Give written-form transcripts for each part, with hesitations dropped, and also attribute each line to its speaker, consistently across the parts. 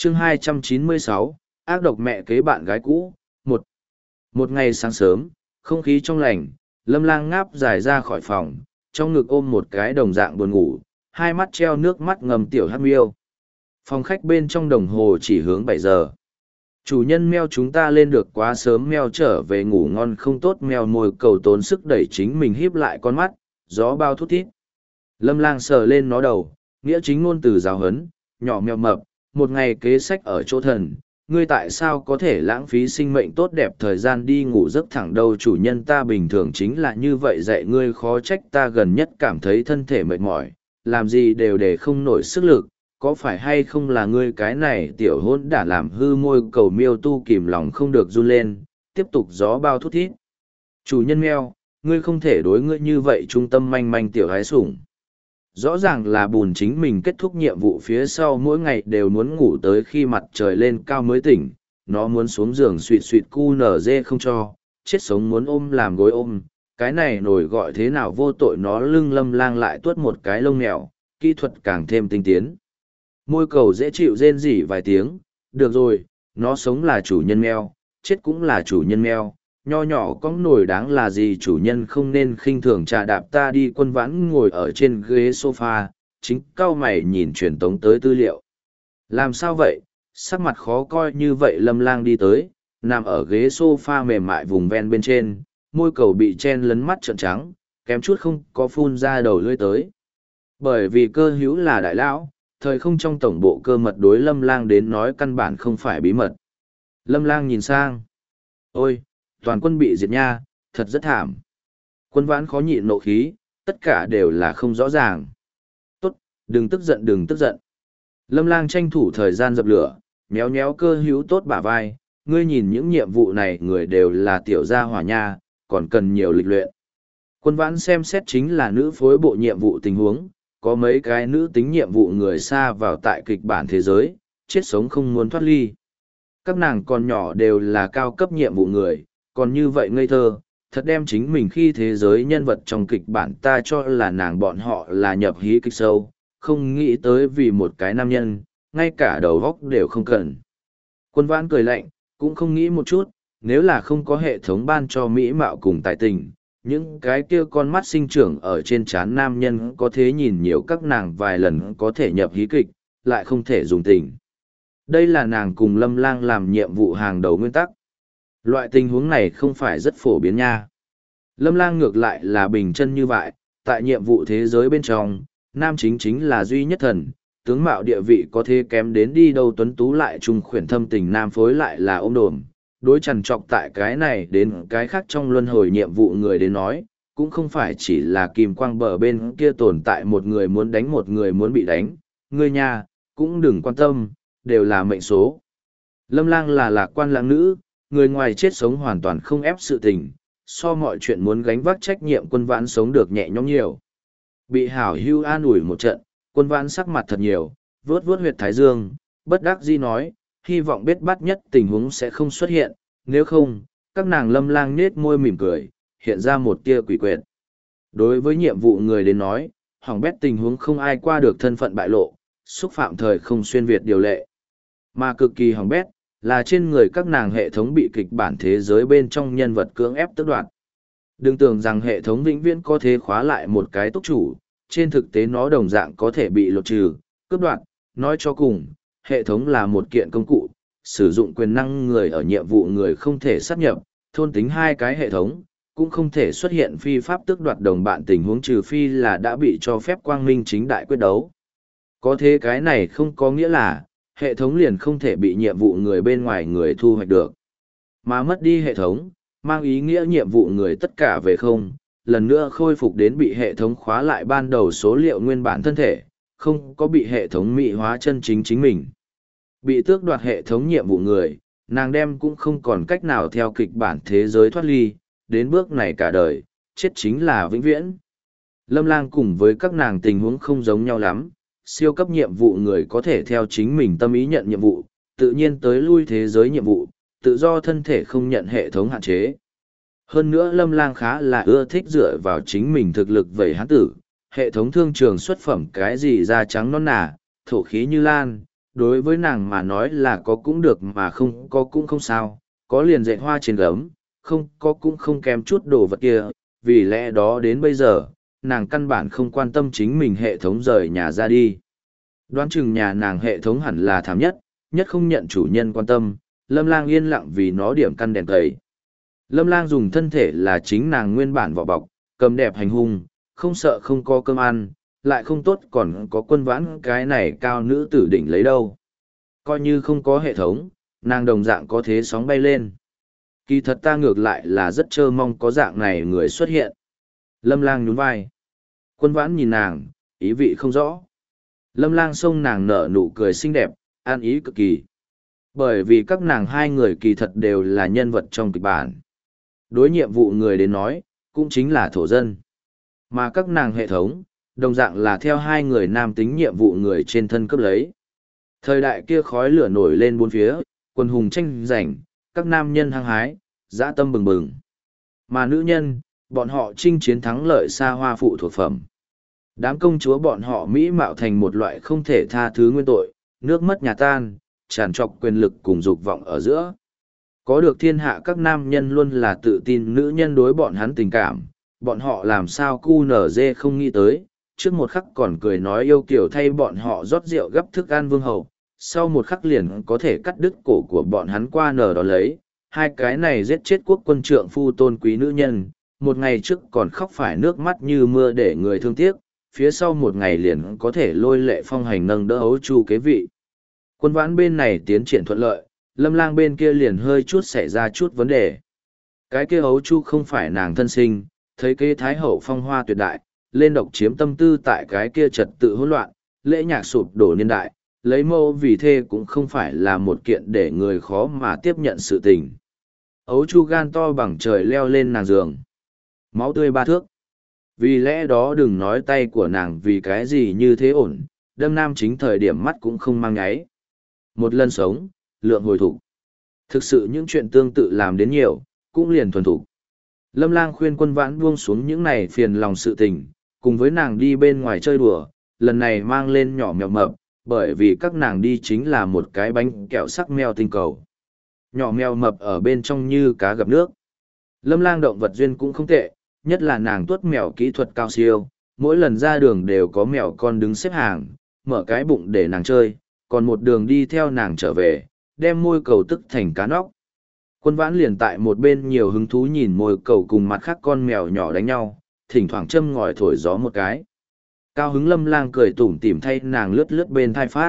Speaker 1: chương 296, ác độc mẹ kế bạn gái cũ. Một ngày sáng sớm, không khí trong lành, Lâm Lang ngáp dài ra khỏi phòng, trong ngực ôm một cái đồng dạng buồn ngủ, hai mắt treo nước mắt ngầm tiểu hắc miêu. Phòng khách bên trong đồng hồ chỉ hướng 7 giờ. Chủ nhân meo chúng ta lên được quá sớm, meo trở về ngủ ngon không tốt, meo môi cầu tốn sức đẩy chính mình híp lại con mắt, gió bao thút thít. Lâm Lang sờ lên nó đầu, nghĩa chính ngôn từ giáo huấn, nhỏ mèo mập, một ngày kế sách ở chỗ thần, ngươi tại sao có thể lãng phí sinh mệnh tốt đẹp thời gian đi ngủ giấc thẳng đâu, chủ nhân ta bình thường chính là như vậy dạy ngươi, khó trách ta gần nhất cảm thấy thân thể mệt mỏi, làm gì đều để không nổi sức lực, có phải hay không là ngươi cái này tiểu hôn đã làm hư môi cầu miêu tu kìm lòng không được run lên, tiếp tục gió bao thút thít. Chủ nhân mèo, ngươi không thể đối ngươi như vậy, trung tâm manh manh tiểu hái sủng. Rõ ràng là bùn chính mình kết thúc nhiệm vụ phía sau mỗi ngày đều muốn ngủ tới khi mặt trời lên cao mới tỉnh, nó muốn xuống giường suỵt suỵt cu nở dê không cho, chết sống muốn ôm làm gối ôm, cái này nổi gọi thế nào vô tội, nó lưng Lâm Lang lại tuốt một cái lông mèo, kỹ thuật càng thêm tinh tiến. Môi cầu dễ chịu rên rỉ vài tiếng, được rồi, nó sống là chủ nhân mèo, chết cũng là chủ nhân mèo. Nho nhỏ có nổi đáng là gì, chủ nhân không nên khinh thường trà đạp ta đi. Quân Vãn ngồi ở trên ghế sofa, chính cau mày nhìn truyền tống tới tư liệu. Làm sao vậy, sắc mặt khó coi như vậy. Lâm Lang đi tới, nằm ở ghế sofa mềm mại vùng ven bên trên, môi cầu bị chen lấn mắt trợn trắng, kém chút không có phun ra đầu lưỡi tới. Bởi vì cơ hữu là đại lão, thời không trong tổng bộ cơ mật đối Lâm Lang đến nói căn bản không phải bí mật. Lâm Lang nhìn sang. Ôi! Toàn quân bị diệt nha, thật rất thảm. Quân Vãn khó nhịn nộ khí, tất cả đều là không rõ ràng. Tốt, đừng tức giận đừng tức giận. Lâm Lang tranh thủ thời gian dập lửa, méo méo cơ hữu tốt bả vai, ngươi nhìn những nhiệm vụ này người đều là tiểu gia hỏa nha, còn cần nhiều lịch luyện. Quân Vãn xem xét chính là nữ phối bộ nhiệm vụ tình huống, có mấy cái nữ tính nhiệm vụ người xa vào tại kịch bản thế giới, chết sống không muốn thoát ly. Các nàng còn nhỏ đều là cao cấp nhiệm vụ người, còn như vậy ngây thơ, thật đem chính mình khi thế giới nhân vật trong kịch bản ta cho là nàng bọn họ là nhập hí kịch sâu, không nghĩ tới vì một cái nam nhân, ngay cả đầu góc đều không cần. Quân Vãn cười lạnh, cũng không nghĩ một chút, nếu là không có hệ thống ban cho mỹ mạo cùng tài tình, những cái kia con mắt sinh trưởng ở trên trán nam nhân có thể nhìn nhiều các nàng vài lần có thể nhập hí kịch, lại không thể dùng tình. Đây là nàng cùng Lâm Lang làm nhiệm vụ hàng đầu nguyên tắc. Loại tình huống này không phải rất phổ biến nha. Lâm Lang ngược lại là bình chân như vậy, tại nhiệm vụ thế giới bên trong, nam chính là duy nhất thần, tướng mạo địa vị có thể kém đến đi đâu, tuấn tú lại trung khuyển thâm tình nam phối lại là ôm đồm. Đối chằn trọc tại cái này đến cái khác trong luân hồi nhiệm vụ người đến nói, cũng không phải chỉ là kim quang bờ bên kia tồn tại một người muốn đánh một người muốn bị đánh, người nhà, cũng đừng quan tâm, đều là mệnh số. Lâm Lang là lạc quan lãng nữ, người ngoài chết sống hoàn toàn không ép sự tình, so mọi chuyện muốn gánh vác trách nhiệm. Quân Vãn sống được nhẹ nhõm nhiều. Bị hảo hưu an ủi một trận, Quân Vãn sắc mặt thật nhiều, vuốt vuốt huyệt thái dương, bất đắc dĩ nói, hy vọng biết bắt nhất tình huống sẽ không xuất hiện, nếu không, các nàng. Lâm Lang nết môi mỉm cười, hiện ra một tia quỷ quyệt. Đối với nhiệm vụ người đến nói, hỏng bét tình huống không ai qua được thân phận bại lộ, xúc phạm thời không xuyên việt điều lệ. Mà cực kỳ hỏng bét, là trên người các nàng hệ thống bị kịch bản thế giới bên trong nhân vật cưỡng ép tước đoạt. Đừng tưởng rằng hệ thống vĩnh viễn có thể khóa lại một cái túc chủ, trên thực tế nó đồng dạng có thể bị lột trừ, cướp đoạt. Nói cho cùng, hệ thống là một kiện công cụ, sử dụng quyền năng người ở nhiệm vụ người không thể sát nhập, thôn tính hai cái hệ thống, cũng không thể xuất hiện phi pháp tước đoạt đồng bạn tình huống, trừ phi là đã bị cho phép quang minh chính đại quyết đấu. Có thế cái này không có nghĩa là hệ thống liền không thể bị nhiệm vụ người bên ngoài người thu hoạch được. Mà mất đi hệ thống, mang ý nghĩa nhiệm vụ người tất cả về không, lần nữa khôi phục đến bị hệ thống khóa lại ban đầu số liệu nguyên bản thân thể, không có bị hệ thống mị hóa chân chính chính mình. Bị tước đoạt hệ thống nhiệm vụ người, nàng đem cũng không còn cách nào theo kịch bản thế giới thoát ly, đến bước này cả đời, chết chính là vĩnh viễn. Lâm Lang cùng với các nàng tình huống không giống nhau lắm, siêu cấp nhiệm vụ người có thể theo chính mình tâm ý nhận nhiệm vụ, tự nhiên tới lui thế giới nhiệm vụ, tự do thân thể không nhận hệ thống hạn chế. Hơn nữa Lâm Lang khá là ưa thích dựa vào chính mình thực lực vẩy hán tử, hệ thống thương trường xuất phẩm cái gì da trắng non nả, thổ khí như lan, đối với nàng mà nói là có cũng được mà không có cũng không sao, có liền dạy hoa trên gấm, không có cũng không kém chút đồ vật kia, vì lẽ đó đến bây giờ, nàng căn bản không quan tâm chính mình hệ thống rời nhà ra đi. Đoán chừng nhà nàng hệ thống hẳn là thảm nhất, nhất không nhận chủ nhân quan tâm, Lâm Lang yên lặng vì nó điểm căn đèn cầy. Lâm Lang dùng thân thể là chính nàng nguyên bản vỏ bọc, cầm đẹp hành hung, không sợ không có cơm ăn, lại không tốt còn có Quân Vãn cái này cao nữ tử đỉnh lấy đâu. Coi như không có hệ thống, nàng đồng dạng có thế sóng bay lên. Kỳ thật ta ngược lại là rất trơ mong có dạng này người xuất hiện. Lâm Lang nhún vai. Quân Vãn nhìn nàng, ý vị không rõ. Lâm Lang xông nàng nở nụ cười xinh đẹp, an ý cực kỳ. Bởi vì các nàng hai người kỳ thật đều là nhân vật trong kịch bản. Đối nhiệm vụ người đến nói, cũng chính là thổ dân. Mà các nàng hệ thống, đồng dạng là theo hai người nam tính nhiệm vụ người trên thân cấp lấy. Thời đại kia khói lửa nổi lên bốn phía, quần hùng tranh giành, các nam nhân hăng hái, dã tâm bừng bừng. Mà nữ nhân, bọn họ chinh chiến thắng lợi xa hoa phụ thuộc phẩm. Đám công chúa bọn họ mỹ mạo thành một loại không thể tha thứ nguyên tội, nước mất nhà tan, tràn trọc quyền lực cùng dục vọng ở giữa. Có được thiên hạ các nam nhân luôn là tự tin nữ nhân đối bọn hắn tình cảm, bọn họ làm sao cu nở dê không nghĩ tới, trước một khắc còn cười nói yêu kiểu thay bọn họ rót rượu gấp thức ăn vương hậu, sau một khắc liền có thể cắt đứt cổ của bọn hắn qua nở đó lấy, hai cái này giết chết quốc quân trượng phu tôn quý nữ nhân, một ngày trước còn khóc phải nước mắt như mưa để người thương tiếc, phía sau một ngày liền có thể lôi lệ phong hành nâng đỡ ấu chu kế vị. Quân Vãn bên này tiến triển thuận lợi, Lâm Lang bên kia liền hơi chút xảy ra chút vấn đề. Cái kia ấu chu không phải nàng thân sinh, thấy kế thái hậu phong hoa tuyệt đại, lên độc chiếm tâm tư tại cái kia trật tự hỗn loạn, lễ nhạc sụp đổ niên đại, lấy mâu vì thê cũng không phải là một kiện để người khó mà tiếp nhận sự tình. Ấu chu gan to bằng trời leo lên nàng giường. Máu tươi ba thước. Vì lẽ đó đừng nói tay của nàng vì cái gì như thế ổn, đâm nam chính thời điểm mắt cũng không mang nháy. Một lần sống, lượng hồi thục. Thực sự những chuyện tương tự làm đến nhiều, cũng liền thuần thục. Lâm Lang khuyên Quân Vãn buông xuống những này phiền lòng sự tình, cùng với nàng đi bên ngoài chơi đùa, lần này mang lên nhỏ mèo mập, bởi vì các nàng đi chính là một cái bánh kẹo sắc mèo tinh cầu. Nhỏ mèo mập ở bên trong như cá gặp nước. Lâm Lang động vật duyên cũng không tệ, nhất là nàng tuốt mèo kỹ thuật cao siêu, mỗi lần ra đường đều có mèo con đứng xếp hàng, mở cái bụng để nàng chơi, còn một đường đi theo nàng trở về, đem môi cầu tức thành cá nóc. Quân Vãn liền tại một bên nhiều hứng thú nhìn môi cầu cùng mặt khác con mèo nhỏ đánh nhau, thỉnh thoảng châm ngòi thổi gió một cái. Cao hứng Lâm Lang cười tủm tỉm thay nàng lướt lướt bên thai phát.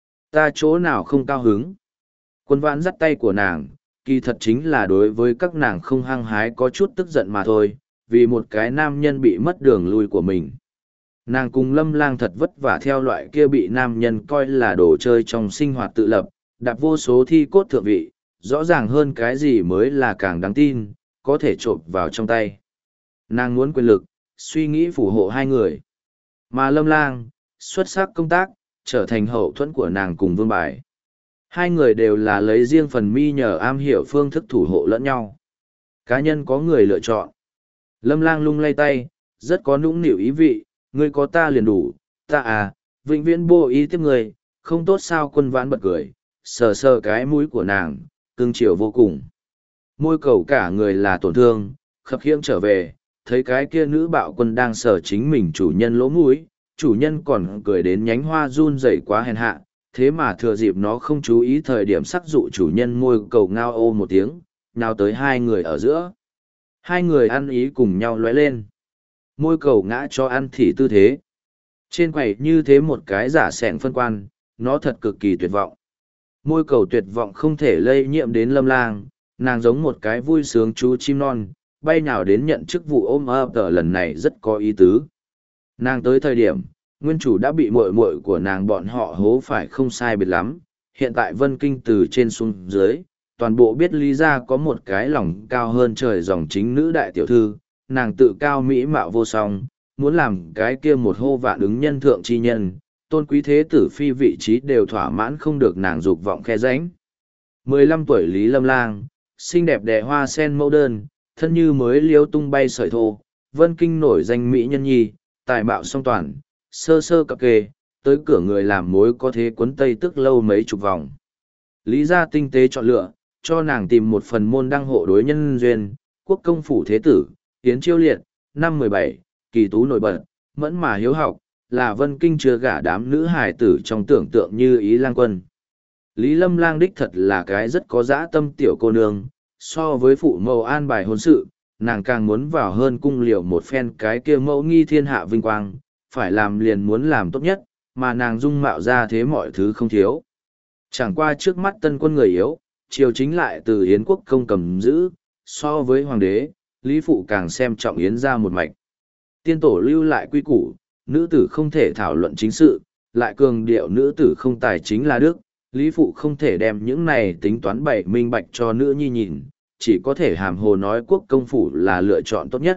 Speaker 1: Ta chỗ nào không cao hứng? Quân Vãn dắt tay của nàng, kỳ thật chính là đối với các nàng không hăng hái có chút tức giận mà thôi, vì một cái nam nhân bị mất đường lui của mình. Nàng cùng Lâm Lang thật vất vả theo loại kia bị nam nhân coi là đồ chơi trong sinh hoạt tự lập, đạp vô số thi cốt thượng vị, rõ ràng hơn cái gì mới là càng đáng tin, có thể trộm vào trong tay. Nàng muốn quyền lực, suy nghĩ phù hộ hai người. Mà Lâm Lang, xuất sắc công tác, trở thành hậu thuẫn của nàng cùng Vương Bài. Hai người đều là lấy riêng phần mi nhờ am hiểu phương thức thủ hộ lẫn nhau. Cá nhân có người lựa chọn. Lâm Lang lung lay tay, rất có nũng nịu ý vị, ngươi có ta liền đủ, ta à, vĩnh viễn vô ý tiếp người, không tốt sao. Quân Vãn bật cười, sờ sờ cái mũi của nàng, cưng chiều vô cùng. Môi cầu cả người là tổn thương, khập khiễng trở về, thấy cái kia nữ bạo quân đang sờ chính mình chủ nhân lỗ mũi, chủ nhân còn cười đến nhánh hoa run rẩy quá hèn hạ, thế mà thừa dịp nó không chú ý thời điểm sắc dụ chủ nhân môi cầu ngao ô một tiếng, nào tới hai người ở giữa. Hai người ăn ý cùng nhau lóe lên. Môi cầu ngã cho ăn thỉ tư thế. Trên quầy như thế một cái giả sẻn phân quan, nó thật cực kỳ tuyệt vọng. Môi cầu tuyệt vọng không thể lây nhiễm đến Lâm Lang, nàng giống một cái vui sướng chú chim non, bay nào đến nhận chức vụ ôm ấp tờ lần này rất có ý tứ. Nàng tới thời điểm, nguyên chủ đã bị muội muội của nàng bọn họ hố phải không sai biệt lắm, hiện tại Vân Kinh từ trên xuống dưới, toàn bộ biết lý ra có một cái lòng cao hơn trời dòng chính nữ đại tiểu thư, nàng tự cao mỹ mạo vô song, muốn làm cái kia một hô vạn ứng nhân thượng chi nhân, tôn quý thế tử phi vị trí đều thỏa mãn không được nàng dục vọng khe ránh. 15 tuổi Lý Lâm Lang, xinh đẹp đẻ hoa sen mẫu đơn, thân như mới liêu tung bay sợi thô, Vân Kinh nổi danh mỹ nhân nhi, tài mạo song toàn, sơ sơ cập kê, tới cửa người làm mối có thế quấn tây tức lâu mấy chục vòng. Lý gia tinh tế chọn lựa, cho nàng tìm một phần môn đăng hộ đối nhân duyên, quốc công phủ thế tử, tiến chiêu liệt, năm 17, kỳ tú nổi bật, mẫn mà hiếu học, là Vân Kinh chưa gả đám nữ hài tử trong tưởng tượng như Ý Lang Quân. Lý Lâm Lang đích thật là cái rất có dã tâm tiểu cô nương, so với phụ mẫu an bài hôn sự, nàng càng muốn vào hơn cung liệu một phen cái kia mẫu nghi thiên hạ vinh quang, phải làm liền muốn làm tốt nhất, mà nàng dung mạo ra thế mọi thứ không thiếu. Chẳng qua trước mắt tân quân người yếu, triều chính lại từ Yến quốc công cầm giữ, so với hoàng đế, Lý Phụ càng xem trọng Yến ra một mạch. Tiên tổ lưu lại quy củ, nữ tử không thể thảo luận chính sự, lại cường điệu nữ tử không tài chính là đức, Lý Phụ không thể đem những này tính toán bày minh bạch cho nữ nhi nhìn, chỉ có thể hàm hồ nói quốc công phủ là lựa chọn tốt nhất.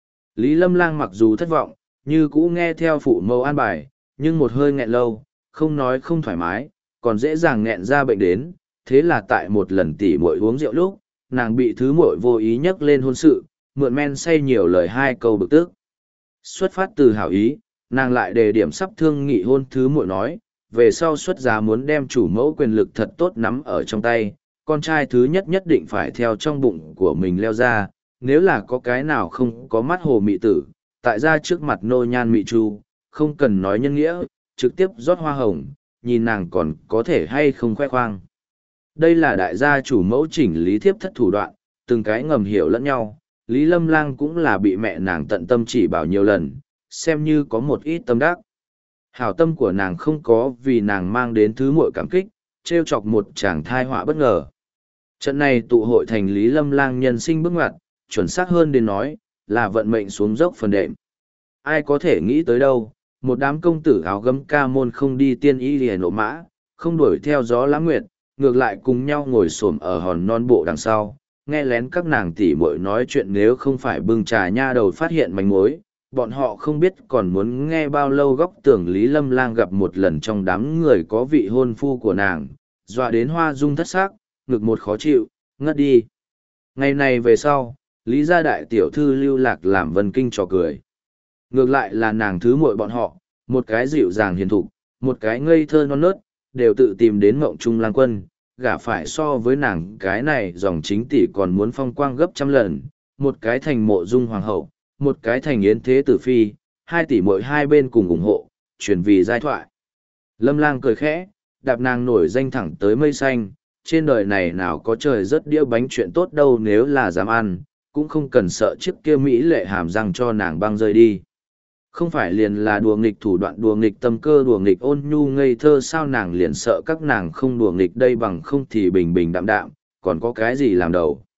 Speaker 1: Lý Lâm Lang mặc dù thất vọng, như cũ nghe theo phụ mẫu an bài, nhưng một hơi nghẹn lâu, không nói không thoải mái, còn dễ dàng nghẹn ra bệnh đến, thế là tại một lần tỉ muội uống rượu lúc, nàng bị thứ muội vô ý nhắc lên hôn sự, mượn men say nhiều lời hai câu bực tức. Xuất phát từ hảo ý, nàng lại đề điểm sắp thương nghị hôn thứ muội nói, về sau xuất giá muốn đem chủ mẫu quyền lực thật tốt nắm ở trong tay, con trai thứ nhất nhất định phải theo trong bụng của mình leo ra, nếu là có cái nào không có mắt hồ mị tử, tại ra trước mặt nô nhan mị chu, không cần nói nhân nghĩa, trực tiếp rót hoa hồng, nhìn nàng còn có thể hay không khoe khoang. Đây là đại gia chủ mẫu chỉnh lý thiếp thất thủ đoạn, từng cái ngầm hiểu lẫn nhau, Lý Lâm Lang cũng là bị mẹ nàng tận tâm chỉ bảo nhiều lần, xem như có một ít tâm đắc. Hảo tâm của nàng không có vì nàng mang đến thứ muội cảm kích, trêu chọc một chàng thai họa bất ngờ. Trận này tụ hội thành Lý Lâm Lang nhân sinh bước ngoặt, chuẩn xác hơn đến nói, là vận mệnh xuống dốc phần đệm. Ai có thể nghĩ tới đâu, một đám công tử áo gấm ca môn không đi tiên y liền nộ mã, không đuổi theo gió lãng nguyệt, ngược lại cùng nhau ngồi xổm ở hòn non bộ đằng sau, nghe lén các nàng tỉ muội nói chuyện, nếu không phải bưng trà nha đầu phát hiện manh mối, bọn họ không biết còn muốn nghe bao lâu. Góc tưởng Lý Lâm Lang gặp một lần trong đám người có vị hôn phu của nàng, dọa đến hoa dung thất xác, ngực một khó chịu, ngất đi. Ngày này về sau, Lý gia đại tiểu thư lưu lạc làm Vân Kinh trò cười. Ngược lại là nàng thứ muội bọn họ, một cái dịu dàng hiền thục, một cái ngây thơ non nớt, đều tự tìm đến Mộng Trung Lang Quân, gả phải so với nàng cái này dòng chính tỷ còn muốn phong quang gấp trăm lần, một cái thành Mộ Dung hoàng hậu, một cái thành Yến thế tử phi, hai tỷ muội hai bên cùng ủng hộ, truyền vì giai thoại. Lâm Lang cười khẽ, đạp nàng nổi danh thẳng tới mây xanh, trên đời này nào có trời rất đĩa bánh chuyện tốt đâu, nếu là dám ăn, cũng không cần sợ chiếc kia mỹ lệ hàm răng cho nàng băng rơi đi. Không phải liền là đùa nghịch thủ đoạn, đùa nghịch tâm cơ, đùa nghịch ôn nhu ngây thơ, sao nàng liền sợ các nàng không đùa nghịch đây, bằng không thì bình bình đạm đạm, còn có cái gì làm đầu.